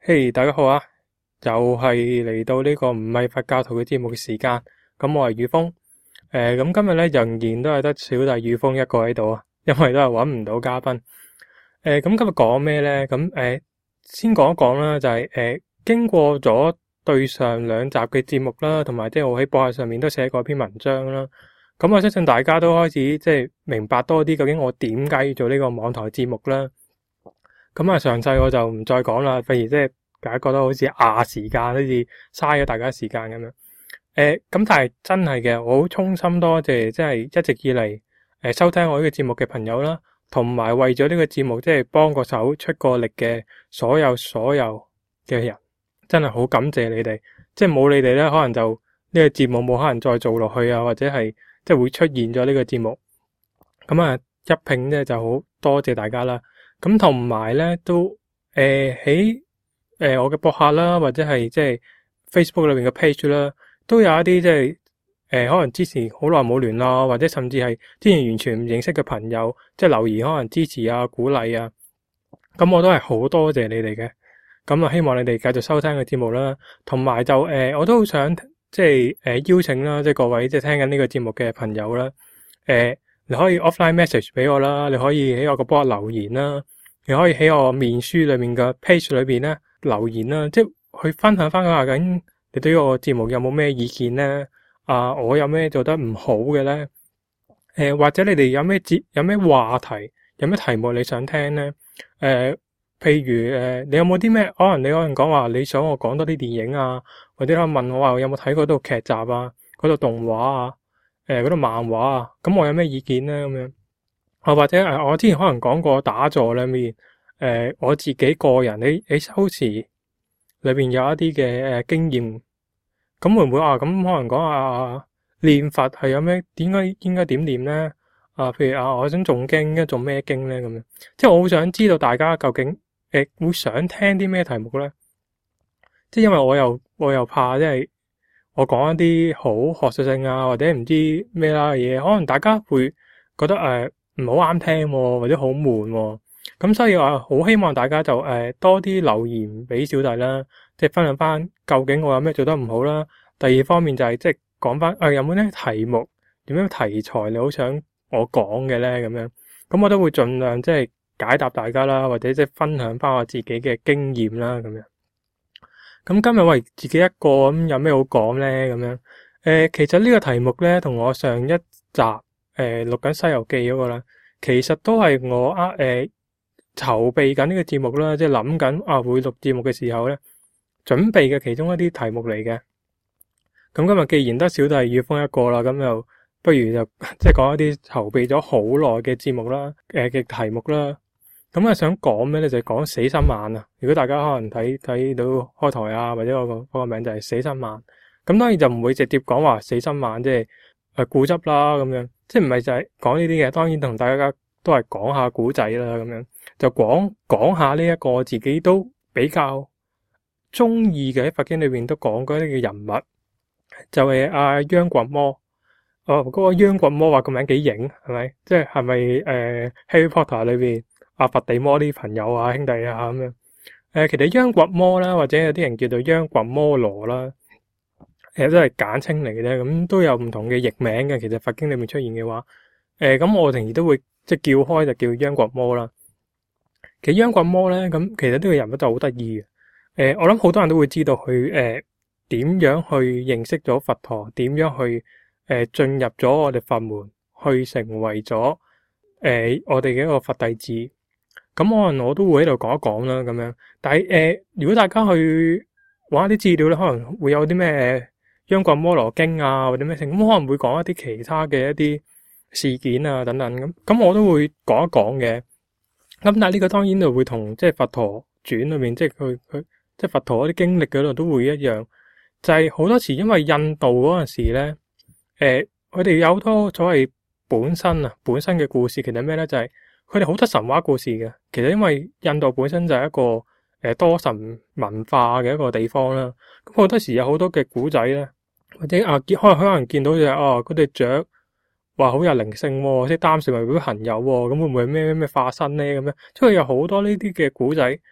嘿，大家好啊！又係嚟到呢個唔係佛教徒嘅節目嘅時間。咁我係宇峰。咁今日咧仍然都係得小弟宇峰一個喺度啊，因為都係搵唔到嘉賓。咁今日講咩咧？先講一講啦，就係經過咗對上兩集嘅節目啦，同埋即係我喺博客上面都寫過一篇文章啦。咁我相信大家都開始即係明白多啲究竟我點解要做呢個網台節目啦。咁啊，詳細我就唔再講啦，反而即係大家覺得好似時間，好似嘥咗大家時間咁樣。咁但係真係嘅，我好衷心多謝，即係一直以嚟收聽我呢個節目嘅朋友啦，同埋為咗呢個節目即係幫個手出個力嘅所有嘅人，真係好感謝你哋。即係冇你哋咧，可能就呢個節目冇可能再做落去啊，或者係即係會出現咗呢個節目。咁啊，一拼咧就好多謝大家啦。咁同埋咧都喺我嘅博客啦，或者係即係 Facebook 裏邊嘅 page 啦，都有一啲即係可能之前好耐冇聯絡，或者甚至係之前完全唔認識嘅朋友，即係留言可能支持啊、鼓勵啊，咁我都係好多謝你哋嘅。咁啊，希望你哋繼續收聽個節目啦，同埋就我都好想即係邀請啦，即係各位即係聽緊呢個節目嘅朋友啦，你可以 offline message 俾我啦，你可以喺我個博客留言啦，你可以喺我面書裏面嘅 page 裏邊咧留言啦，即係去分享翻下緊你對於我節目有冇咩意見咧？我有咩做得唔好嘅咧？或者你哋有咩話題，有咩題目你想聽咧？譬如你有冇啲咩可能你可能講話你想我講多啲電影啊，或者可能問我話有冇睇嗰套劇集啊，嗰套動畫啊？嗰度漫畫啊，咁我有咩意見咧？咁樣或者我之前可能講過打坐裏面，我自己個人喺修持裏邊有一啲嘅經驗，咁會唔會咁可能講念佛係有咩？點解應該點念咧？譬如我想誦經，應該誦咩經咧？咁樣，即係我好想知道大家究竟會想聽啲咩題目咧？即係因為我又怕即係。我講一啲好學術性啊，或者唔知咩啦嘅嘢，可能大家會覺得唔好啱聽，或者好悶。咁所以我好希望大家就多啲留言俾小弟啦，即係分享翻究竟我有咩做得唔好啦。第二方面就係即係講翻有冇啲題目，有咩題材你好想我講嘅咧？咁樣，咁我都會盡量即係解答大家啦，或者即係分享翻我自己嘅經驗啦，咁樣。咁今日為自己一個咁有咩好講咧？咁樣其實呢個題目咧，同我上一集錄緊《西遊記》嗰個啦，其實都係我籌備緊呢個節目啦，即係諗緊會錄節目嘅時候咧，準備嘅其中一啲題目嚟嘅。咁今日既然得小弟宇峰一個啦，咁就不如就即係講一啲籌備咗好耐嘅節目啦，嘅題目啦。咁想講咩咧？就係講死心眼啊！如果大家可能睇到開台啊，或者我個名就係死心眼。咁當然就唔會直接講話死心眼，即係固執啦咁樣。即係唔係就係講呢啲嘅。當然同大家都係講下古仔啦咁樣。就講下呢一個自己都比較中意嘅喺佛經裏邊都講過一啲嘅人物，就係央掘魔。嗰個央掘魔話個名幾型，係咪？即係咪Harry Potter 裏邊？佛地魔啲朋友兄弟咁樣，其實央掘魔啦，或者有啲人叫做央掘摩羅啦，都係簡稱嚟嘅啫。咁都有唔同嘅譯名嘅。其實佛經裏面出現嘅話，咁我平時都會即係叫開就叫央掘魔啦。其實央掘魔咧，咁其實呢個人物就好得意嘅。我諗好多人都會知道佢點樣去認識咗佛陀，點樣去進入咗我哋佛門，去成為咗我哋嘅一個佛弟子。咁可能我都會喺度講一講啦，咁樣。但係如果大家去揾一啲資料咧，可能會有啲咩央掘摩羅經啊，或者咩性，咁可能會講一啲其他嘅一啲事件啊等等咁我都會講一講嘅。咁但係呢個當然就會同即係佛陀傳裏面，即係佢即係佛陀嗰啲經歷嗰度都會一樣，就係好多時因為印度嗰陣時咧，佢哋有好多所謂本身嘅故事，其實咩咧？就係佢哋好多神話故事嘅。其實因為印度本身就係一個多神文化嘅一個地方啦。咁好多時有好多嘅古仔咧，或者可能見到就係嗰隻雀話好有靈性，即係擔住咪會行有，咁會唔會咩化身咧？咁樣即係有好多呢啲嘅古仔，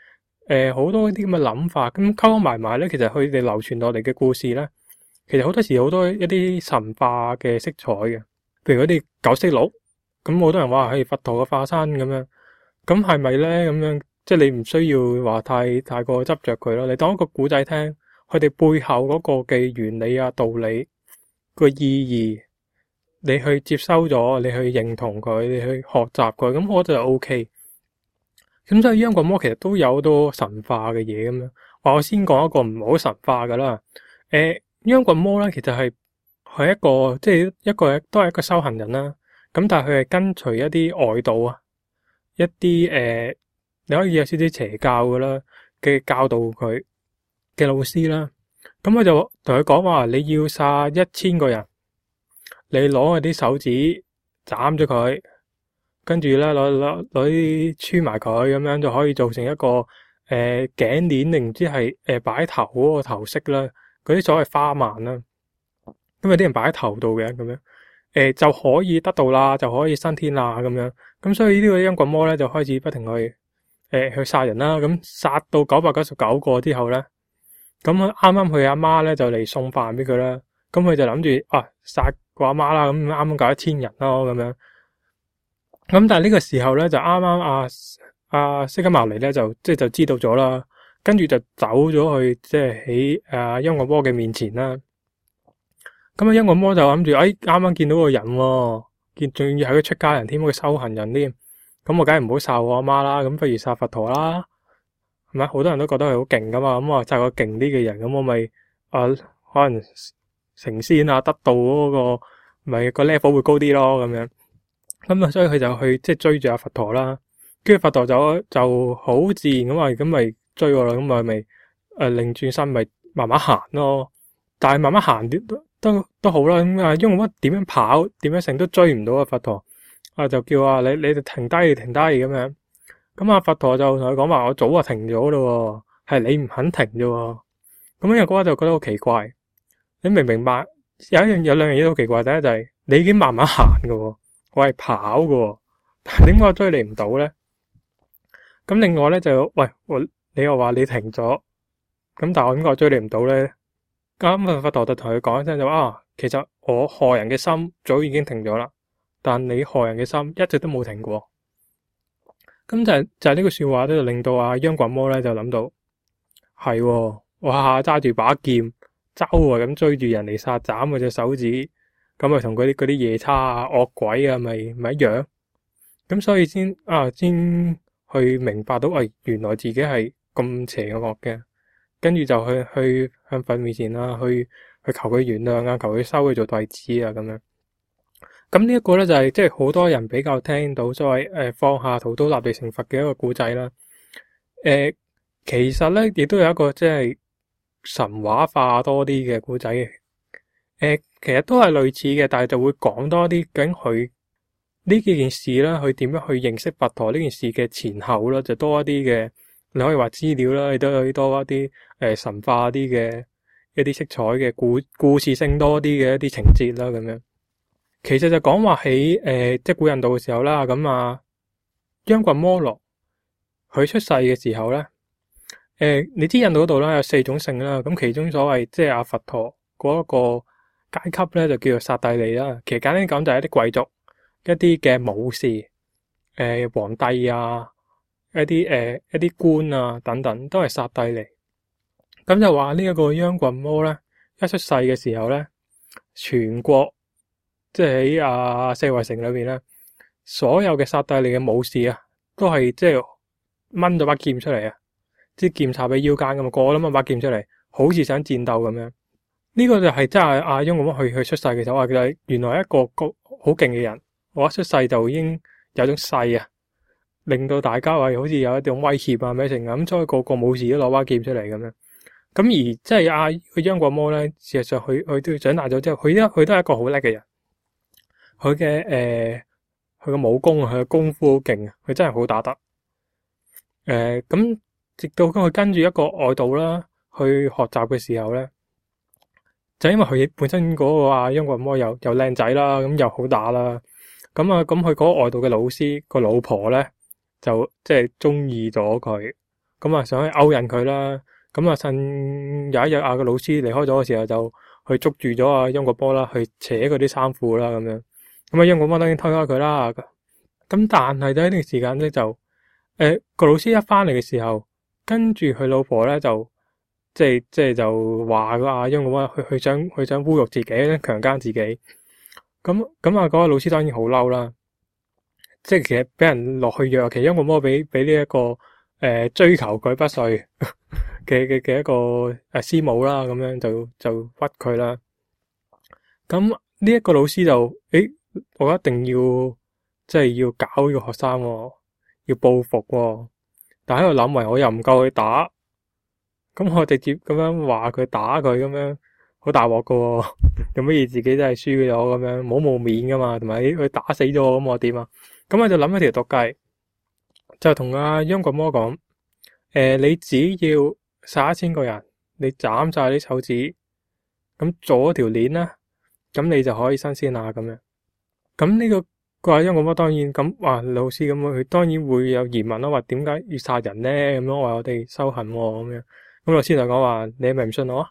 好多啲咁嘅諗法，咁溝埋埋咧，其實佢哋流傳落嚟嘅故事咧，其實好多時好多一啲神化嘅色彩嘅，譬如嗰啲九色鹿，咁好多人話係佛陀嘅化身咁樣，咁係咪咧？咁樣即係你唔需要話太過執着佢咯，你當一個古仔聽，佢哋背後嗰個嘅原理啊、道理個意義，你去接收咗，你去認同佢，你去學習佢，咁我就 OK。咁所以央棍魔其實都有好多神化嘅嘢咁樣。話我先講一個唔好神化噶啦。央棍魔咧，其實係一個即係一個都係一個修行人啦。咁但係佢係跟隨一啲外道啊，一啲你可以有少少邪教噶啦嘅教導佢嘅老師啦。咁我就同佢講話，你要殺1000個人，你攞佢啲手指斬咗佢。跟住咧，攞啲穿埋佢，咁樣就可以做成一個頸鏈，定唔知係擺頭嗰個頭飾啦，嗰啲所謂花鬘啦。咁有啲人擺喺頭度嘅，咁樣就可以得到啦，就可以升天啦，咁樣。咁所以呢個央棍魔咧就開始不停去殺人啦。咁殺到999個之後咧，咁啱啱佢阿媽咧就嚟送飯俾佢啦。咁佢就諗住殺個阿媽啦，咁啱啱搞1000人咯，咁樣。咁但係呢個時候咧，就啱啱阿釋迦牟尼咧就知道咗啦，跟住就走咗去即係喺央棍魔嘅面前啦。咁央棍魔就諗住，啱啱見到個人喎，仲要係個出家人添，個修行人添，咁我梗係唔好殺我阿媽啦，咁不如殺佛陀啦，係咪？好多人都覺得佢好勁噶嘛，咁我殺個勁啲嘅人，咁我咪可能成仙啊，得到嗰個咪個 level 會高啲咯，咁樣。咁所以佢就去即係追住阿佛陀啦，跟住佛陀就好自然咁話，咁咪追我啦，咁咪擰轉身咪慢慢行咯。但係慢慢行都好啦，咁因為乜點樣跑點樣成都追唔到阿佛陀，就叫你哋停低咁樣。咁阿佛陀就同佢講話，我早就停咗咯，係你唔肯停啫。咁因為嗰個就覺得好奇怪，你明唔明白？有兩樣嘢好奇怪，第一就係你已經慢慢行噶。我係跑嘅，但係點解我追你唔到咧？咁另外咧你又話你停咗，咁但係我點解我追你唔到咧？咁佛陀就同佢講一聲就其實我害人嘅心早已經停咗啦，但你害人嘅心一直都冇停過。咁就係呢句說話咧，就令到央棍魔咧就諗到係，我下下揸住把劍，周圍咁追住人嚟殺，斬佢隻手指。咁咪同嗰啲夜叉惡鬼咪一樣，咁所以先去明白到原來自己係咁邪惡嘅，跟住就去向佛面前啦，去求佢原諒啊，求佢收佢做弟子啊，咁樣。咁呢一個咧就係即係好多人比較聽到所謂放下屠刀立地成佛嘅一個古仔啦。其實咧亦都有一個即係神話化多啲嘅古仔嘅。其實都係類似嘅，但係就會講多啲究竟佢呢幾件事啦，佢點樣去認識佛陀呢件事嘅前後啦，就多一啲嘅，你可以話資料啦，亦都可以多一啲神化啲嘅一啲色彩嘅故事性多啲嘅一啲情節啦，咁樣。其實就講話喺即係古印度嘅時候啦，咁央棍摩羅佢出世嘅時候咧，你知印度嗰度啦有4種姓啦，咁其中所謂即係阿佛陀嗰一個階級咧就叫做剎帝利啦，其實簡單講就係一啲貴族、一啲嘅武士、皇帝啊、一啲官啊等等，都係剎帝利。咁就話呢一個央棍魔咧，一出世嘅時候咧，全國即係喺四圍城裏邊咧，所有嘅剎帝利嘅武士啊，都係即係掹咗把劍出嚟啊，即係劍插喺腰間咁啊，個個都掹把劍出嚟，好似想戰鬥咁樣。呢個就係真係央棍魔去出世嘅時候，其實原來一個好勁嘅人，我一出世就已經有種勢啊，令到大家好似有一種威脅啊咩成咁，所以個個武士都攞把劍出嚟咁樣。咁而即係佢央棍魔咧，事實上佢都長大咗之後，佢都係一個好叻嘅人。佢嘅武功啊，佢嘅功夫好勁啊，佢真係好打得。咁直到佢跟住一個外道啦去學習嘅時候咧。就因為佢本身嗰個央棍魔又靚仔啦，咁又好打啦，咁佢嗰個外道嘅老師個老婆咧就即係中意咗佢， 咁啊想去勾引佢啦。咁啊趁有一日個老師離開咗嘅時候，就去捉住咗殷國波啦，去扯佢啲衫褲啦咁樣。咁殷國波當然推開佢啦。咁但係喺呢段時間咧就個老師一翻嚟嘅時候，跟住佢老婆咧就即係就話個殷國波佢想侮辱自己，強姦自己。咁嗰個老師當然好嬲啦。即係其實俾人落去藥，其實殷國波俾呢一個追求佢不遂嘅一個師母啦，咁樣就屈佢啦。咁呢一個老師就我一定要即係要搞呢個學生，要報復。但喺度諗為我又唔夠佢打，咁我直接咁樣話佢打佢咁樣，好大鑊噶。有乜嘢自己真係輸咗咁樣，冇面噶嘛，同埋佢打死咗我咁我點啊？咁我就諗一條毒計，就同殷國波講：你只要殺1000個人，你斬晒啲手指，咁做一條鏈啦，咁你就可以新鮮啦咁樣。咁呢個殷國波當然咁話老師咁，佢當然會有疑問啦，話點解要殺人咧？咁樣話我哋修行咁樣。咁老師就講話：你係咪唔信我啊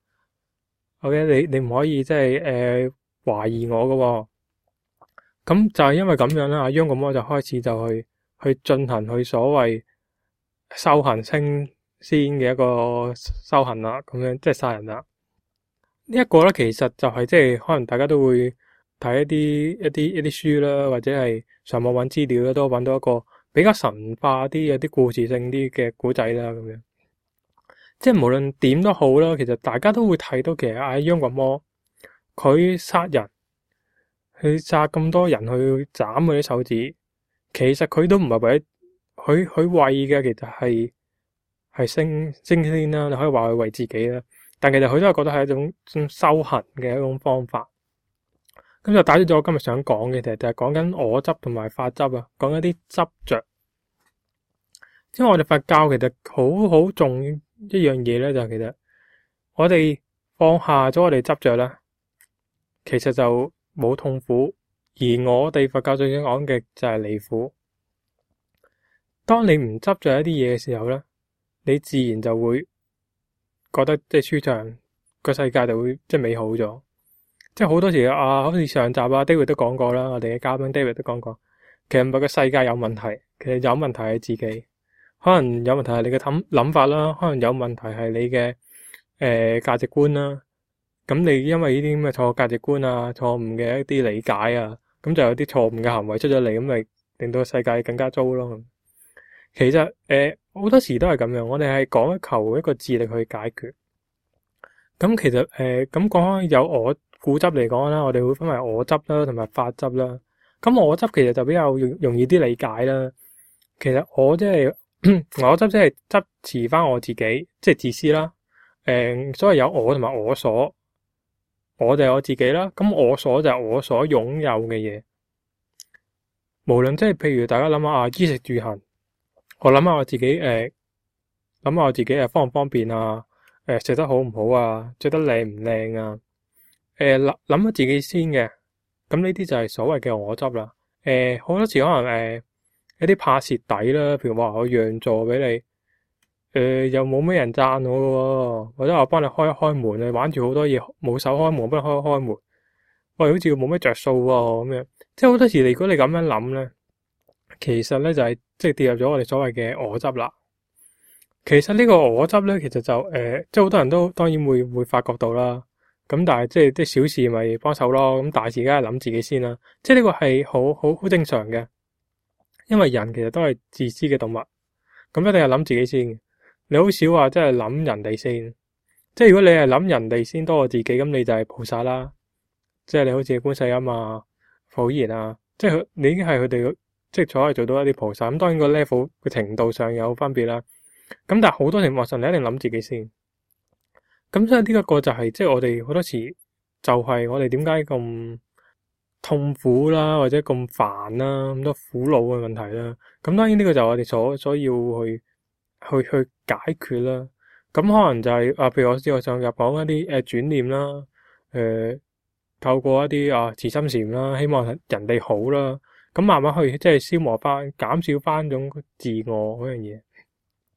？OK，你唔可以即係懷疑我噶。咁就係因為咁樣啦，殷國波就開始就去進行佢所謂修行升仙嘅一個修行啦，咁樣即係殺人啦。呢一個咧，其實就係即係可能大家都會睇一啲書啦，或者係上網揾資料啦，都揾到一個比較神化啲、有啲故事性啲嘅古仔啦，咁樣。即係無論點都好啦，其實大家都會睇到，其實殷國波佢殺人。佢殺咁多人去斬佢啲手指，其實佢都唔係為佢為嘅，其實係升仙啦。你可以話佢為自己啦，但其實佢都係覺得係一種修行嘅一種方法。咁就打咗我今日想講嘅，其實就係講緊我執同埋法執啊，講一啲執着。因為我哋佛教其實好重一樣嘢咧，就係其實我哋放下咗我哋執着啦，其實就冇痛苦，而我哋佛教最想講嘅就係離苦。當你唔執着一啲嘢嘅時候咧，你自然就會覺得即係舒暢，個世界就會即係美好咗。即係好多時好似上集David 都講過啦，我哋嘅嘉賓 David 都講過，其實唔係個世界有問題，其實有問題係自己。可能有問題係你嘅諗法啦，可能有問題係你嘅價值觀啦。咁你因為呢啲咁嘅錯價值觀啊、錯誤嘅一啲理解啊，咁就有啲錯誤嘅行為出咗嚟，咁咪令到世界更加糟咯。其實好多時都係咁樣，我哋係講求一個智力去解決。咁其實咁講開有我固執嚟講啦，我哋會分為我執啦同埋法執啦。咁我執其實就比較容易啲理解啦。其實我即係我執即係執持翻我自己，即係自私啦。所謂有我同埋我所。我就係我自己啦，咁我所就係我所擁有嘅嘢。無論即係譬如大家諗下衣食住行，我諗下我自己諗下我自己方唔方便啊，食得好唔好啊，着得靚唔靚啊，諗下自己先嘅。咁呢啲就係所謂嘅我執啦。好多時可能一啲怕蝕底啦，譬如話我讓座俾你。又冇咩人讚我嘅，或者我幫你開一開門，你玩住好多嘢，冇手開門，我幫你開一開門，喂，好似冇咩着數喎咁樣。即係好多時，如果你咁樣諗咧，其實咧就係即係跌入咗我哋所謂嘅我執啦。其實呢個我執咧，其實就即係好多人都當然會發覺到啦。咁但係即係啲小事咪幫手咯，咁大事梗係諗自己先啦。即係呢個係好正常嘅，因為人其實都係自私嘅動物，咁一定係諗自己先。你好少話真係諗人哋先，即係如果你係諗人哋先多過自己，咁你就係菩薩啦。即係你好似觀世音啊、普賢啊，即係你已經係佢哋即係可以做到一啲菩薩。咁當然個 level 嘅程度上有分別啦。咁但係好多情況上你一定諗自己先。咁所以呢一個就係即係我哋好多時就係我哋點解咁痛苦啦，或者咁煩啦，咁多苦惱嘅問題啦。咁當然呢個就係我哋所要去解決啦，咁可能就係譬如我之後上入講一啲轉念啦，透過一啲慈心禪啦，希望人哋好啦，咁慢慢去即係消磨翻、減少翻種自我嗰樣嘢。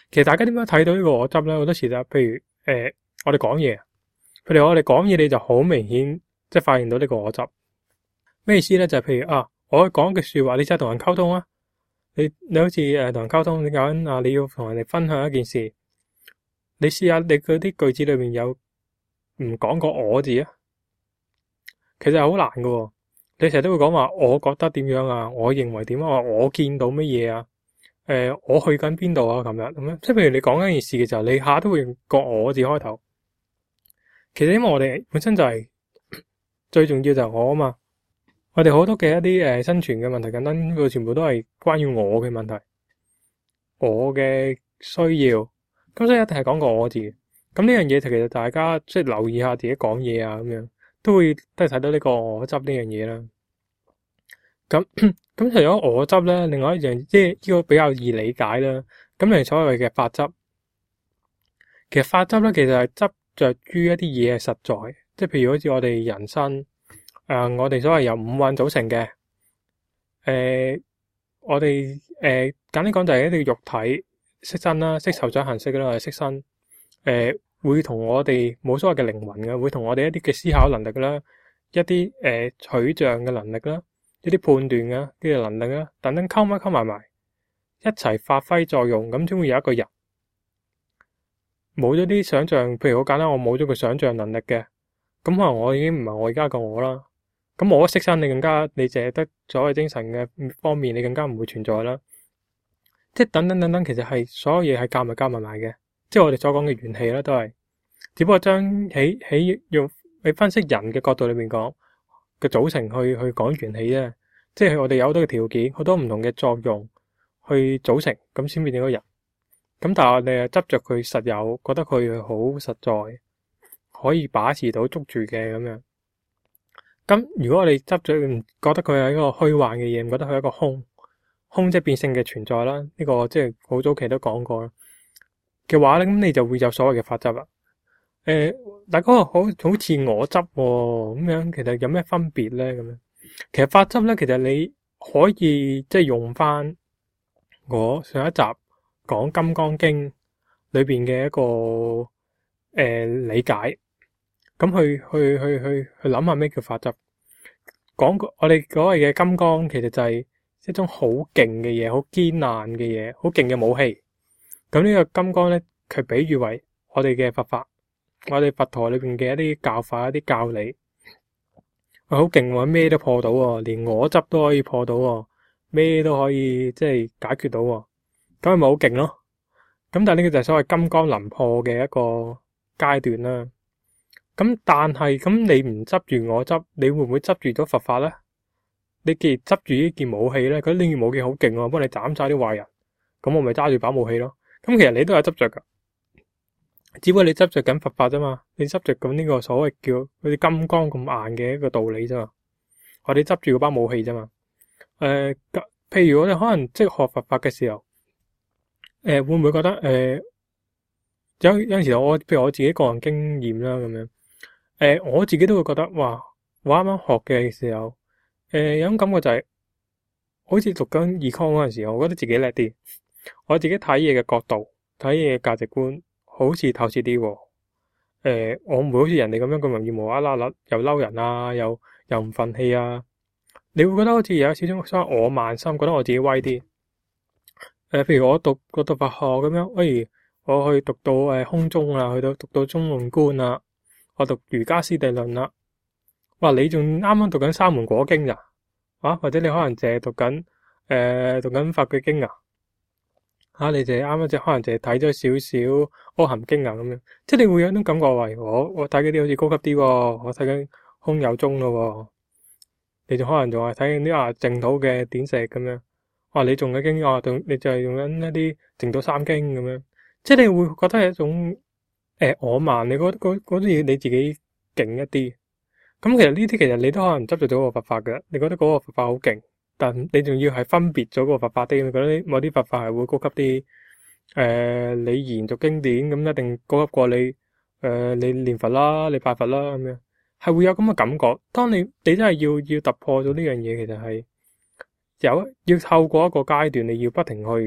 其實大家點樣睇到呢個我執咧？好多時就譬如我哋講嘢，譬如我哋講嘢，你就好明顯即係發現到呢個我執。咩意思咧？就係譬如我講句說話，你真係同人溝通啊。你好似同人溝通，你講你要同人哋分享一件事，你試下你嗰啲句子裏面有唔講個我字啊，其實好難噶喎。你成日都會講話，我覺得點樣啊，我認為點啊，我見到乜嘢啊，我去緊邊度啊，琴日咁樣。即係譬如你講緊件事嘅時候，你下都會用個我字開頭。其實因為我哋本身就係最重要就係我啊嘛。我哋好多嘅一啲生存嘅問題，簡單佢全部都係關於我嘅問題，我嘅需要，咁所以一定係講個我字。咁呢樣嘢其實大家即係留意下自己講嘢啊，咁樣都係睇到呢個我執呢樣嘢啦。咁除咗我執咧，另外一樣即係呢個比較易理解啦。咁係所謂嘅法執。其實法執咧，其實係執着於一啲嘢係實在，即係譬如好似我哋人生。我哋所謂由五蘊組成嘅，我哋簡單講就係一啲肉體色身啦，色受想行識啦，係色身，會同我哋冇所謂嘅靈魂嘅，會同我哋一啲嘅思考能力啦，一啲取象嘅能力啦，一啲判斷嘅啲能力啦，等等溝埋一齊發揮作用，咁先會有一個人。冇咗啲想象，譬如好簡單，我冇咗個想象能力嘅，咁可能我已經唔係我而家個我啦。咁我色身你淨係得所謂精神嘅方面，你更加唔會存在啦。即係等等，其實係所有嘢係夾埋嘅，即係我哋所講嘅元氣啦，都係只不過將用你分析人嘅角度裏面講嘅組成去講元氣啫。即係我哋有好多嘅條件，好多唔同嘅作用去組成，咁先變成個人。咁但係我哋執着佢實有，覺得佢好實在，可以把持到捉住嘅咁樣。咁如果我哋執着唔覺得佢係一個虛幻嘅嘢，唔覺得佢係一個空即係變性嘅存在啦，呢個即係好早期都講過啦嘅話咧，咁你就會有所謂嘅法執啦。大家好似我執咁樣，其實有咩分別咧？咁樣其實法執咧，其實你可以即係用翻我上一集講《金剛經》裏邊嘅一個理解。咁去諗下咩叫法執？講我哋所謂嘅金剛，其實就係一種好勁嘅嘢，好堅硬嘅嘢，好勁嘅武器。咁呢個金剛咧，佢比喻為我哋嘅佛法，我哋佛陀裏邊嘅一啲教法、一啲教理，好勁喎，咩都破到喎，連我執都可以破到喎，咩都可以即係解決到喎，咁係咪好勁咯？咁但係呢個就係所謂金剛能破嘅一個階段啦。咁但係咁你唔執住我執，你會唔會執住咗佛法咧？你既然執住呢件武器咧，佢呢件武器好勁喎，幫你斬晒啲壞人，咁我咪揸住把武器咯。咁其實你都係執着噶，只不過你執着緊佛法啫嘛，你執着緊呢個所謂叫好似金剛咁硬嘅一個道理啫嘛。我哋執住嗰把武器啫嘛。譬如我哋可能即係學佛法嘅時候，會唔會覺得有陣時譬如我自己個人經驗啦咁樣。我自己都會覺得，哇！我啱啱學嘅時候，有種感覺就係，好似讀緊 Econ 嗰陣時候，我覺得自己叻啲，我自己睇嘢嘅角度、睇嘢嘅價值觀，好似透徹啲。我唔會好似人哋咁樣咁容易無啦啦又嬲人啊，又唔忿氣啊。你會覺得好似有少少所謂我慢心，覺得我自己威啲。譬如我讀佛學咁樣，不如我去讀到空中啦，去到讀到中論觀啦。我讀瑜伽師地論啦，哇！你仲啱啱讀緊三門果經咋？或者你可能淨係讀緊法句經啊？你淨係啱啱可能淨係睇咗少少阿含經啊咁樣，即係你會有種感覺為我睇嗰啲好似高級啲喎，我睇緊空有宗咯，你仲可能仲係睇緊啲淨土嘅典籍咁樣，你仲嘅經你就係用緊一啲淨土三經咁樣，即係你會覺得係一種。我慢，你覺得嗰啲嘢你自己勁一啲，咁其實呢啲其實你都可能執着咗個佛法嘅，你覺得嗰個佛法好勁，但你仲要係分別咗個佛法啲，你覺得某啲佛法係會高級啲，你研讀經典咁一定高級過你念佛啦，你拜佛啦咁樣，係會有咁嘅感覺。當你真係要突破咗呢樣嘢，其實係要透過一個階段，你要不停去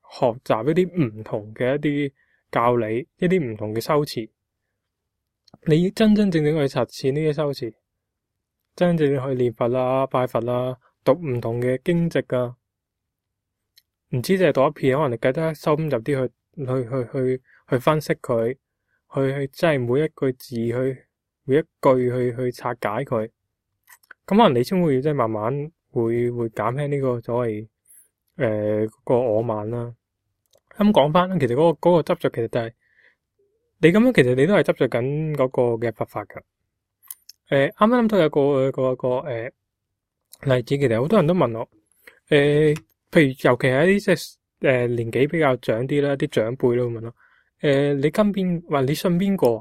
學習一啲唔同嘅一啲教理，一啲唔同嘅修辭。你要真真正正去實踐呢啲修辭，真正去念佛啦、拜佛啦、讀唔同嘅經籍啊，唔知淨係讀一片，可能你記得深入啲去分析佢，去真係每一句字每一句去拆解佢，咁可能你先會即係慢慢會減輕呢個所謂個我慢啦。咁講翻，其實嗰個執着其實就係你咁樣，其實你都係執着緊嗰個嘅佛法噶。啱啱諗到有個例子，其實好多人都問我，譬如尤其係一啲即係年紀比較長啲啦，啲長輩都會問我，你跟邊？話你信邊個？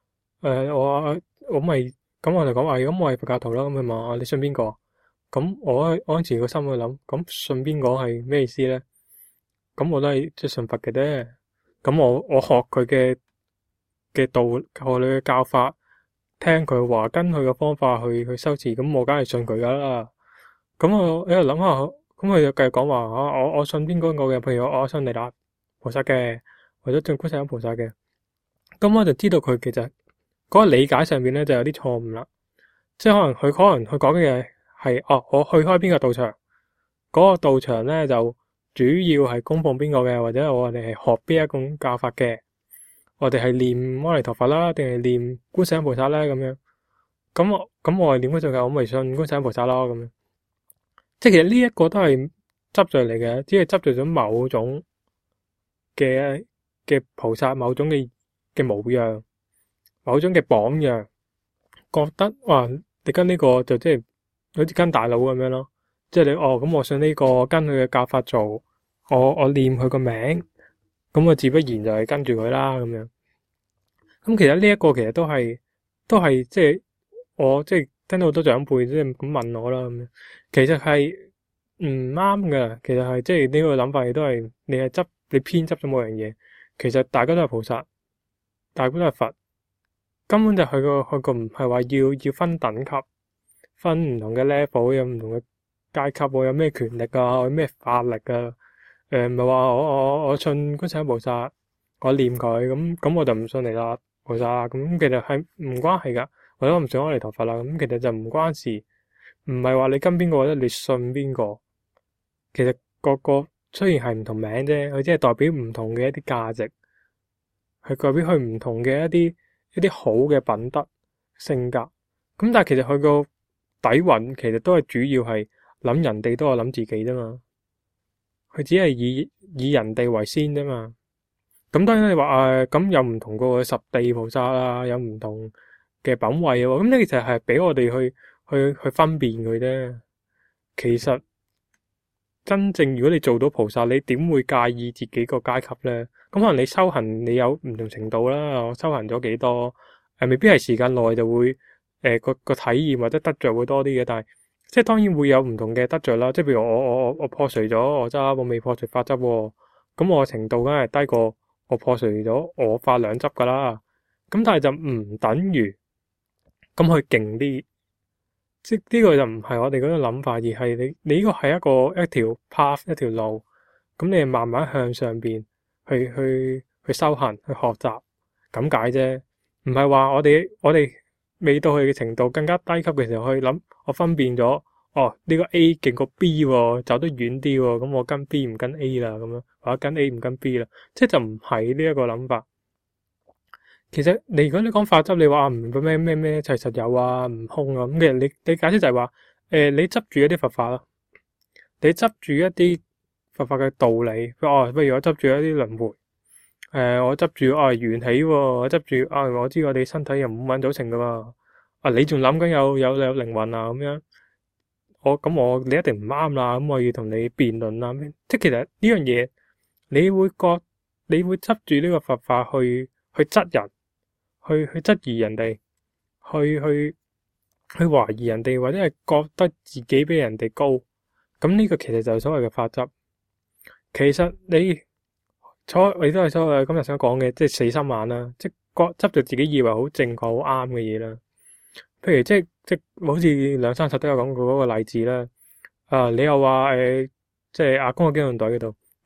我咪咁我就講話，咁我係佛教徒啦。咁佢問我你信邊個？咁我嗰陣時個心去諗，咁信邊個係咩意思咧？咁我都係即係信佛嘅啫。咁我學佢嘅道，學你嘅教法，聽佢話，跟佢嘅方法去修持，咁我梗係信佢噶啦。咁我喺度諗下，咁佢就繼續講話我信邊個嘅？譬如我信彌勒菩薩嘅，或者觀世音菩薩嘅。咁我就知道佢其實嗰個理解上面咧就有啲錯誤啦。即係可能佢講嘅嘢係我去開邊個道場，嗰個道場咧就主要係供奉邊個嘅，或者我哋係學邊一種教法嘅，我哋係念阿彌陀佛啦，定係念觀世音菩薩咧咁樣。咁我係念觀世音，我咪信觀世音菩薩咯咁樣。即係其實呢一個都係執着嚟嘅，只係執着咗某種嘅菩薩，某種嘅模樣，某種嘅榜樣，覺得哇你跟呢個就即係好似跟大佬咁樣咯。即係你咁我信呢個，跟佢嘅教法做，我念佢個名，咁我自不然就係跟住佢啦咁樣。咁其實呢一個其實都係即係我即係聽到好多長輩即係咁問我啦咁樣，其實係唔啱㗎。其實係即係呢個諗法亦都係你偏執咗某樣嘢。其實大家都係菩薩，大家都係佛，根本就佢個唔係話要分等級，分唔同嘅 level，有唔同嘅階級，有咩權力啊，有咩法力啊。唔係話我信觀世音菩薩，我念佢咁我就唔信彌勒菩薩啦。咁其實係唔關係噶，或者我唔信阿彌陀佛啦。咁其實就唔關事，唔係話你跟邊個或者你信邊個。其實個雖然係唔同名啫，佢只係代表唔同嘅一啲價值，係代表佢唔同嘅一啲好嘅品德性格。咁但係其實佢個底蘊其實都係主要係諗人哋多過諗自己啫嘛。佢只係以人哋為先啫嘛。咁當然你話咁有唔同個十地菩薩啊，有唔同嘅品位喎。咁呢其實係俾我哋去分辨佢啫。其實真正如果你做到菩薩，你點會介意自己個階級咧？咁可能你修行你有唔同程度啦，我修行咗幾多未必係時間內就會個體驗或者得着會多啲嘅。但係即係當然會有唔同嘅得着啦。即係譬如我破除咗我執，我未破除法執喎，咁我程度梗係低過我破除咗我法兩執噶啦。咁但係就唔等於咁去勁啲。即呢個就唔係我哋嗰個諗法，而係你呢個係一條 path 一條路，咁你慢慢向上邊去修行去學習咁解啫。唔係話我哋未到去嘅程度更加低級嘅時候去諗，我分辨咗呢個 A 勁過 B 喎，走得遠啲喎，咁我跟 B 唔跟 A 啦咁樣，或者跟 A 唔跟 B 啦，即係就唔係呢一個諗法。其實如果你講法執，你話唔明白咩齊實有啊，唔空啊，咁其實你解釋就係話，你執住一啲佛法啦，你執住一啲佛法嘅道理，不如我執住一啲輪迴，我執住緣起，我執住我知我哋身體由五蘊組成噶嘛，你仲諗緊有靈魂啊咁樣，你一定唔啱啦，咁我要同你辯論啦，即係其實呢樣嘢，你會執住呢個佛法去質人。去質疑人哋，去懷疑人哋，或者係覺得自己比人哋高，咁呢個其實就係所謂嘅法執。其實你都係所謂今日想講嘅，即係死心眼啦，即係執住自己以為好正確、好啱嘅嘢啦。譬如即好似兩三集都有講過嗰個例子啦。你又話即係阿公嘅機動隊嗰度，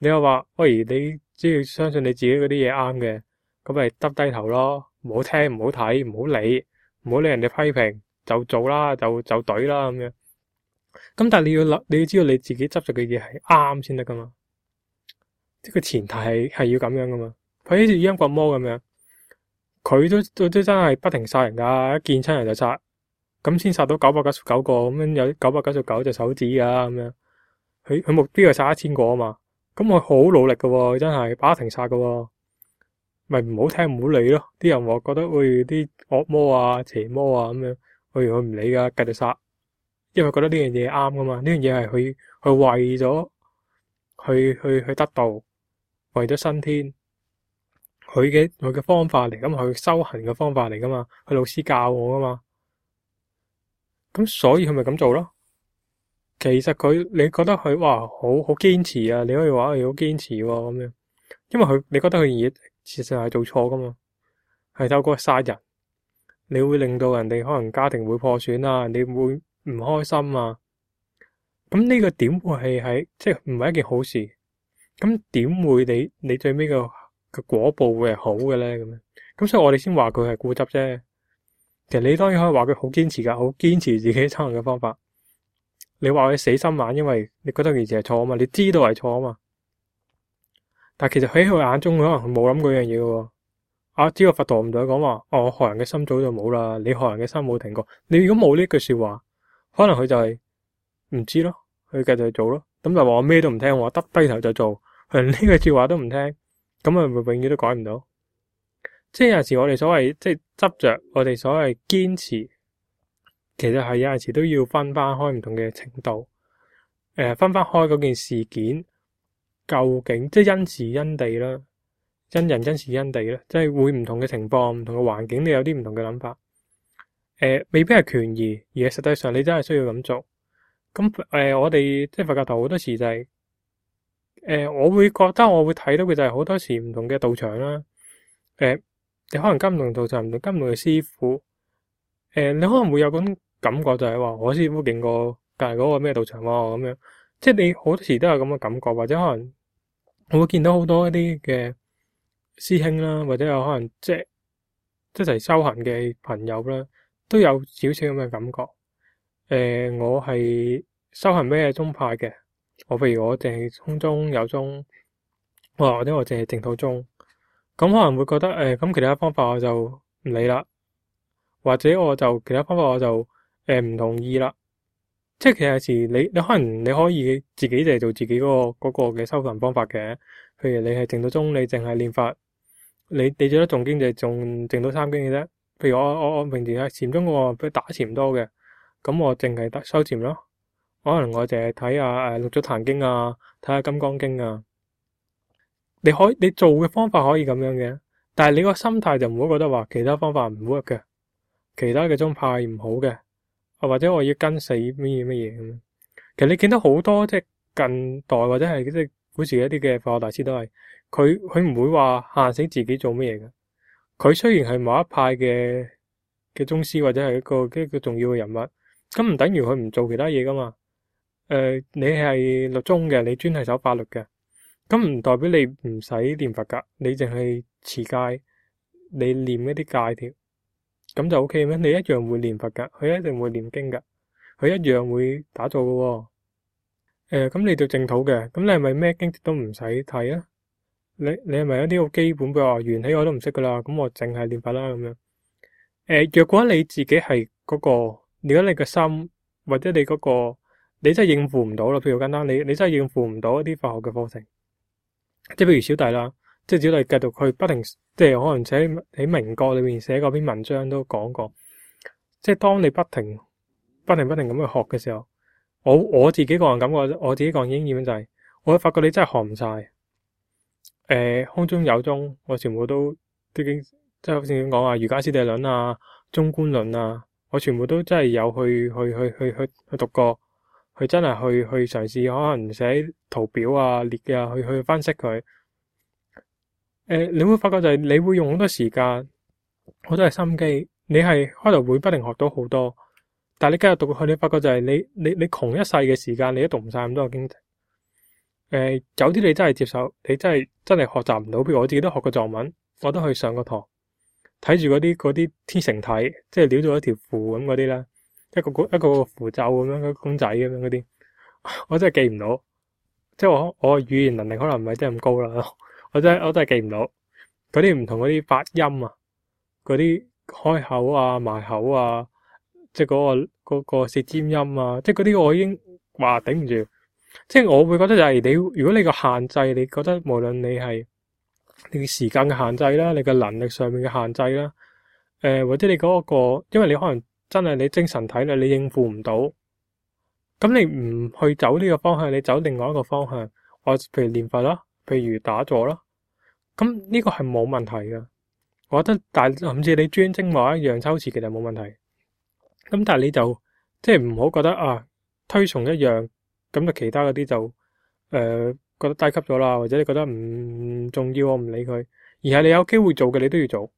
你又話，喂，你只要相信你自己嗰啲嘢啱嘅，咁咪耷低頭咯，唔好聽，唔好睇，唔好理，唔好理人哋批評，就做啦，就懟啦咁樣。咁但係你要知道你自己執着嘅嘢係啱先得噶嘛，即係個前提係要咁樣噶嘛。佢好似英國魔咁樣，佢都真係不停殺人噶，一見親人就殺，咁先殺到999個，咁樣有999隻手指噶咁樣。佢目標係殺1000個啊嘛，咁佢好努力噶，真係不停殺噶，咪唔好聽唔好理咯。啲人話覺得喂啲惡魔啊邪魔啊咁樣，喂佢唔理噶，繼續殺。因為覺得呢樣嘢啱噶嘛，呢樣嘢係佢為咗去得道，為咗升天，佢嘅方法嚟，咁佢修行嘅方法嚟噶嘛，佢老師教我噶嘛，咁所以佢咪咁做咯。其實你覺得佢哇好堅持啊，你可以話佢好堅持喎咁樣，因為你覺得佢嘢事實係做錯噶嘛，係透過殺人，你會令到人哋可能家庭會破損啊，你會唔開心啊，咁呢個點會係即係唔係一件好事？咁點會你最尾個果報會係好嘅咧？咁樣，咁所以我哋先話佢係固執啫。其實你當然可以話佢好堅持噶，好堅持自己修行嘅方法。你話佢死心眼，因為你覺得件事係錯啊嘛，你知道係錯啊嘛。但係其實喺佢眼中，可能冇諗過樣嘢嘅。只要佛陀唔同佢講話，我害人嘅心早就冇啦，你害人嘅心冇停過。你如果冇呢句說話，可能佢就係唔知咯，佢繼續去做咯。咁就話我咩都唔聽，我耷低頭就做，呢句說話都唔聽，咁啊，永遠都改唔到。即係有陣時我哋所謂即係執着，我哋所謂堅持，其實係有陣時都要分翻開唔同嘅程度，分翻開嗰件事件究竟即係因時因地啦，因人因時因地啦，即係會唔同嘅情況、唔同嘅環境，你有啲唔同嘅諗法。未必係權宜，而係實際上你真係需要咁做。咁我哋即係佛教徒好多時就係我會覺得我會睇到嘅就係好多時唔同嘅道場啦。你可能跟唔同道場，唔同跟唔同嘅師傅。你可能會有種感覺就係話我師傅勁過隔籬嗰個咩道場喎咁樣。即係你好多時都有咁嘅感覺，或者可能我會見到好多一啲嘅師兄啦，或者有可能即係一齊修行嘅朋友啦，都有少少咁嘅感覺。我係修行咩宗派嘅？譬如我淨係空宗、有宗，或者我淨係淨土宗。咁可能會覺得咁其他方法我就唔理啦，或者我就其他方法我就唔同意啦。即係其實有時你可能你可以自己就係做自己嗰個嘅修行方法嘅。譬如你係淨土宗，你淨係練法，你最多誦經就係誦淨土三經嘅啫。譬如我平時喺禪宗我俾打禪多嘅，咁我淨係得修禪咯。可能我淨係睇下六祖壇經啊，睇下金剛經啊。你做嘅方法可以咁樣嘅，但係你個心態就唔好覺得話其他方法唔 work 嘅，其他嘅宗派唔好嘅，或者我要跟死乜嘢咁樣。其實你見到好多即係近代或者係即係古時一啲嘅佛學大師都係，佢唔會話限死自己做乜嘢嘅。佢雖然係某一派嘅宗師或者係一個重要嘅人物，咁唔等於佢唔做其他嘢噶嘛。你係律宗嘅，你專係守法律嘅，咁唔代表你唔使念佛噶，你淨係持戒，你念一啲戒條，咁就 OK 咩？你一樣會念佛噶，佢一定會念經噶，佢一樣會打坐噶。咁你做淨土嘅，咁你係咪咩經都唔使睇啊？你係咪有啲好基本，譬如話緣起我都唔識噶啦，咁我淨係念佛啦咁樣。若果你自己係嗰個，如果你個心或者你嗰個，你真係應付唔到啦。譬如好簡單，你真係應付唔到一啲佛學嘅課程，即係譬如小弟啦，即係小弟繼續去不停，即係可能寫喺明國裏面寫嗰篇文章都講過，即係當你不停咁去學嘅時候，我自己個人感覺，我自己個人經驗就係，我會發覺你真係學唔晒。空中有宗，我全部都已經即係好似點講啊，瑜伽師地論啊，中觀論啊，我全部都真係有去讀過，去真係去嘗試，可能寫圖表啊、列啊，去分析佢。你會發覺就係你會用好多時間，好多係心機，你係開頭會不停學到好多，但係你繼續讀落去，你發覺就係你窮一世嘅時間，你都讀唔晒咁多嘅經典。 有啲你真係接受，你真係學習唔到。譬如我自己都學過藏文，我都去上過堂，睇住嗰啲天成體，即係撩咗一條符咁嗰啲啦，一個符咒咁樣，個公仔咁樣嗰啲，我真係記唔到。即係我語言能力可能唔係真係咁高啦，我真係記唔到嗰啲唔同嗰啲發音啊，嗰啲開口啊、埋口啊，即係嗰個舌尖音啊，即係嗰啲我已經話頂唔住。即係我會覺得就係如果你個限制，你覺得無論你係你嘅時間嘅限制啦，你嘅能力上面嘅限制啦，或者你嗰個，因為你可能真係你精神體力你應付唔到，咁你唔去走呢個方向，你走另外一個方向，譬如練佛啦，譬如打坐啦，咁呢個係冇問題嘅。我覺得，但甚至你專精某一樣抽詞其實冇問題。咁但係你就即係唔好覺得啊，推崇一樣。咁就其他嗰啲就覺得低級咗啦，或者你覺得唔重要，我唔理佢。而係你有機會做嘅，你都要做。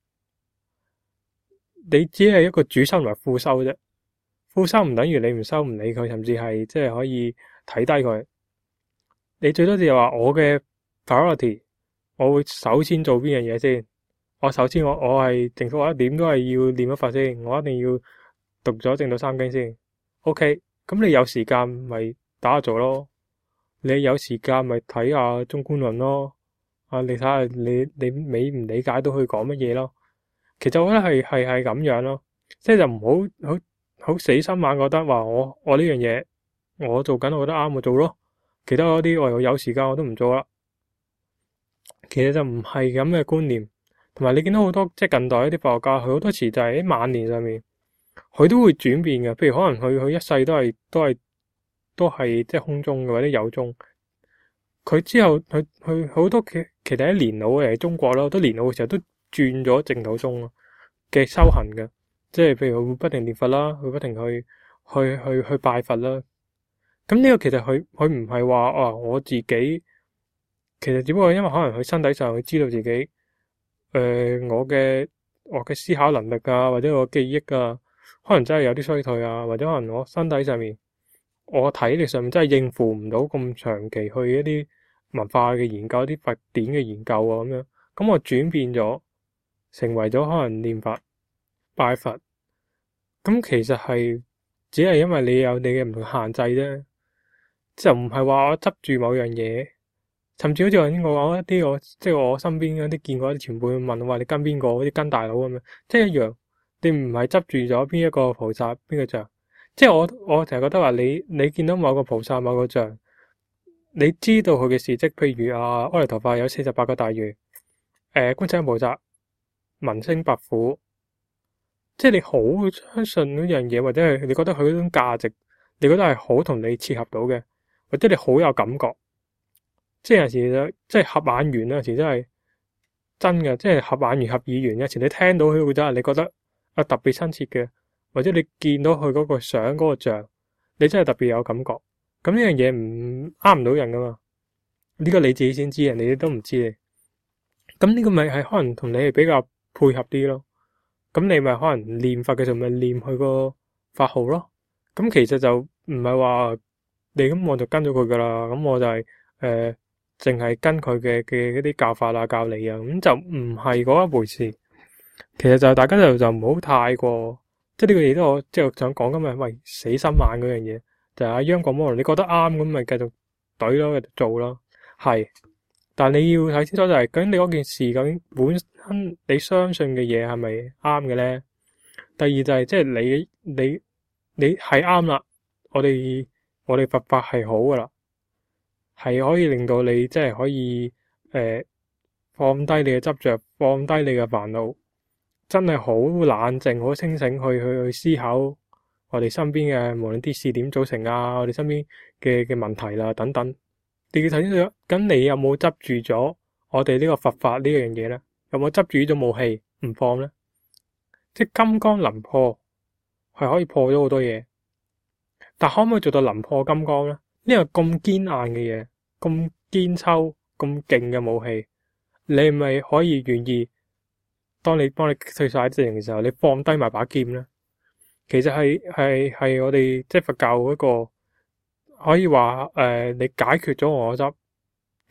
你只係一個主修同埋副修啫。副修唔等於你唔收唔理佢，甚至係即係可以睇低佢。你最多就係話我嘅 priority，我會首先做邊樣嘢先。我首先我係淨土，我點都係要念一佛先，我一定要讀咗正道三經先。OK，咁你有時間咪打下坐咯，你有時間咪睇下中觀論咯，你睇下你理唔理解到佢講乜嘢咯。其實我覺得係咁樣咯，即係就唔好死心眼覺得話我呢樣嘢我做緊，我覺得啱我做咯，其他嗰啲我有時間我都唔做啦。其實就唔係咁嘅觀念，同埋你見到好多即係近代一啲佛學家，佢好多時就係喺晚年上面，佢都會轉變嘅。譬如可能佢一世都係即係空中嘅或者有中，佢之後佢好多其他啲年老嘅喺中國啦，好多年老嘅時候都轉咗淨土宗嘅修行嘅，即係譬如佢會不停念佛啦，佢不停去拜佛啦。咁呢個其實佢唔係話我自己，其實只不過因為可能佢身體上佢知道自己我嘅思考能力啊，或者我記憶啊，可能真係有啲衰退啊，或者可能我身體上面。我體力上面真係應付唔到咁長期去一啲文化嘅研究、啲佛典嘅研究啊咁樣，咁我轉變咗，成為咗可能念佛、拜佛，咁其實係只係因為你有你嘅唔同限制啫，就唔係話我執住某樣嘢，甚至好似頭先我講一啲即係我身邊嗰啲見過啲前輩問我話你跟邊個，好似跟大佬咁樣，即係一樣，你唔係執住咗邊一個菩薩邊個像。即係我成日覺得話你見到某個菩薩某個像，你知道佢嘅事跡，譬如阿彌陀佛有48個大願，觀世音菩薩文星白虎，即係你好相信嗰樣嘢，或者係你覺得佢嗰種價值，你覺得係好同你切合到嘅，或者你好有感覺，即係有時即係合眼緣，有時真係真嘅，即係合眼緣合耳緣。有時你聽到佢真係你覺得特別親切嘅。或者你見到佢嗰個相嗰個像，你真係特別有感覺。咁呢樣嘢唔啱唔到人噶嘛？呢個你自己先知，人哋都唔知你。咁呢個咪係可能同你係比較配合啲咯。咁你咪可能念佛嘅時候咪念佢個法號咯。咁其實就唔係話你咁我就跟咗佢噶啦。咁我就係淨係跟佢嘅一啲教法啊、教理啊，咁就唔係嗰一回事。其實就大家就唔好太過。即係呢個嘢都我即係想講今日，喂死心眼嗰樣嘢就係阿央廣魔，你覺得啱咁咪繼續懟咯，繼續做咯，係。但你要睇清楚就係究竟你嗰件事究竟本身你相信嘅嘢係咪啱嘅咧？第二就係即係你係啱啦，我哋佛法係好噶啦，係可以令到你即係可以放低你嘅執着，放低你嘅煩惱。真係好冷靜，好清醒去思考我哋身邊嘅無論啲事點組成啊，我哋身邊嘅問題啦等等。你要睇清楚，咁你有冇執住咗我哋呢個佛法呢樣嘢咧？有冇執住呢種武器唔放咧？即係金剛能破，係可以破咗好多嘢，但可唔可以做到能破金剛咧？呢個咁堅硬嘅嘢，咁堅抽、咁勁嘅武器，你係咪可以願意？當你幫你退晒啲人嘅時候，你放低埋把劍咧，其實係我哋即係佛教嗰個可以話你解決咗我執，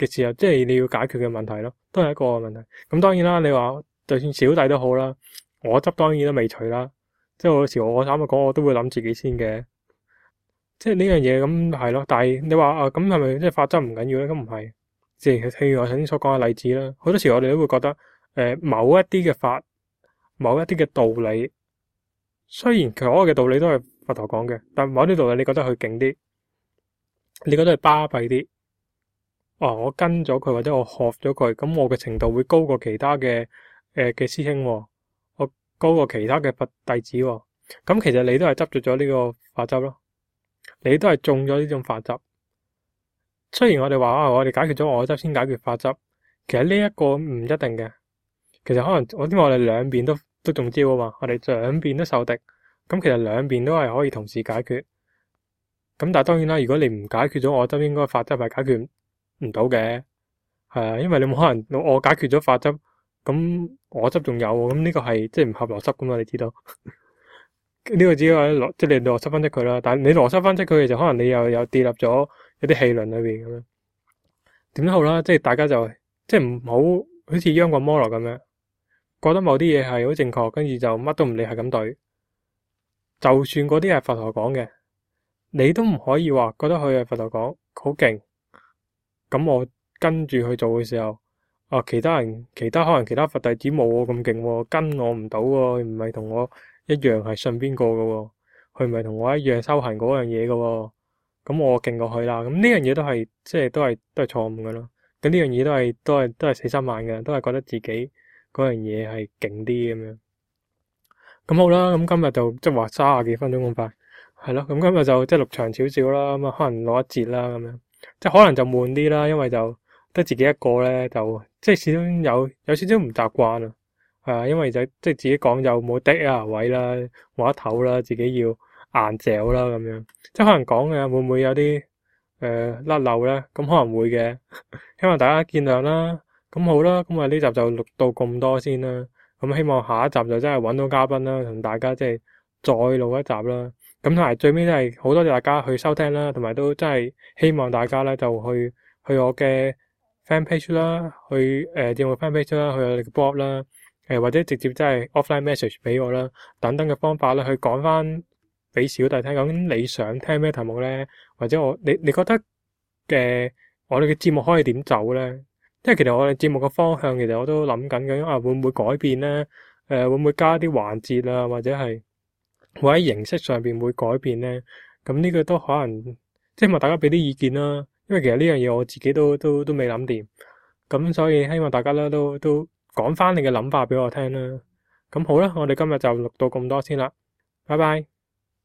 嘅時候，即係你要解決嘅問題咯，都係一個問題。咁當然啦，你話就算小弟都好啦，我執當然都未除啦。即係有時我坦白講，我都會諗自己先嘅。即係呢樣嘢咁係咯。但係你話啊，咁係咪即係法則唔緊要咧？咁唔係，即係譬如我頭先所講嘅例子啦。好多時我哋都會覺得某一啲嘅法，某一啲嘅道理，雖然所有嘅道理都係佛陀講嘅，但某啲道理你覺得佢勁啲，你覺得係巴閉啲。我跟咗佢或者我學咗佢，咁我嘅程度會高過其他嘅師兄，我高過其他嘅佛弟子。咁其實你都係執着咗呢個法則咯，你都係中咗呢種法則。雖然我哋話我哋解決咗我執先解決法則，其實呢一個唔一定嘅。其實可能因為我哋兩邊都中招啊嘛，我哋兩邊都受敵，咁其實兩邊都係可以同時解決。咁但係當然啦，如果你唔解決咗我執應該法則，係解決唔到嘅。係啊，因為你冇可能我解決咗法則，咁我執仲有，咁呢個係即係唔合邏輯噶嘛？你知道呢個只係即係你邏輯分析佢啦。但係你邏輯分析佢嘅時候，可能你又有跌入咗一啲氣輪裏邊咁樣。點都好啦，即係大家就即係唔好似央國摩羅咁樣，覺得某啲嘢係好正確，跟住就乜都唔理係咁對。就算嗰啲係佛陀講嘅，你都唔可以話覺得佢係佛陀講好勁，咁我跟住去做嘅時候，其他可能其他佛弟子冇我咁勁，跟我唔到，唔係同我一樣係信邊個嘅，佢唔係同我一樣修行嗰樣嘢嘅，咁我勁過佢啦。咁呢樣嘢都係即係都係錯誤嘅咯。咁呢樣嘢都係死心眼嘅，都係覺得自己嗰樣嘢係勁啲咁樣。咁好啦，咁今日就即係話30幾分鐘咁快，係咯。咁今日就即係錄長少少啦，咁可能錄一節啦咁樣，即係可能就悶啲啦，因為就得自己一個咧，就即係始終有少少唔習慣啊。係啊，因為就即係自己講又冇 dead air 位啦，冇得唞啦，自己要硬嚼啦咁樣，即係可能講嘅會唔會有啲甩漏咧？咁可能會嘅，希望大家見諒啦。咁好啦，咁我呢集就錄到咁多先啦。咁希望下一集就真係揾到嘉賓啦，同大家即係再錄一集啦。咁同埋最尾都係好多謝大家去收聽啦，同埋都真係希望大家咧就去我嘅 fan page 啦，去節目 fan page 啦，去我哋嘅 blog 啦，或者直接真係 offline message 俾我啦，等等嘅方法咧去講翻俾小弟聽。咁你想聽咩題目咧？或者你覺得我哋嘅節目可以點走咧？因為其實我哋節目嘅方向，其實我都諗緊嘅，會唔會改變咧？會唔會加啲環節啊？或者係會喺形式上邊會改變咧？咁呢個都可能，即係希望大家俾啲意見啦。因為其實呢樣嘢我自己都未諗掂，咁所以希望大家咧都講翻你嘅諗法俾我聽啦。咁好啦，我哋今日就錄到咁多先啦，拜拜。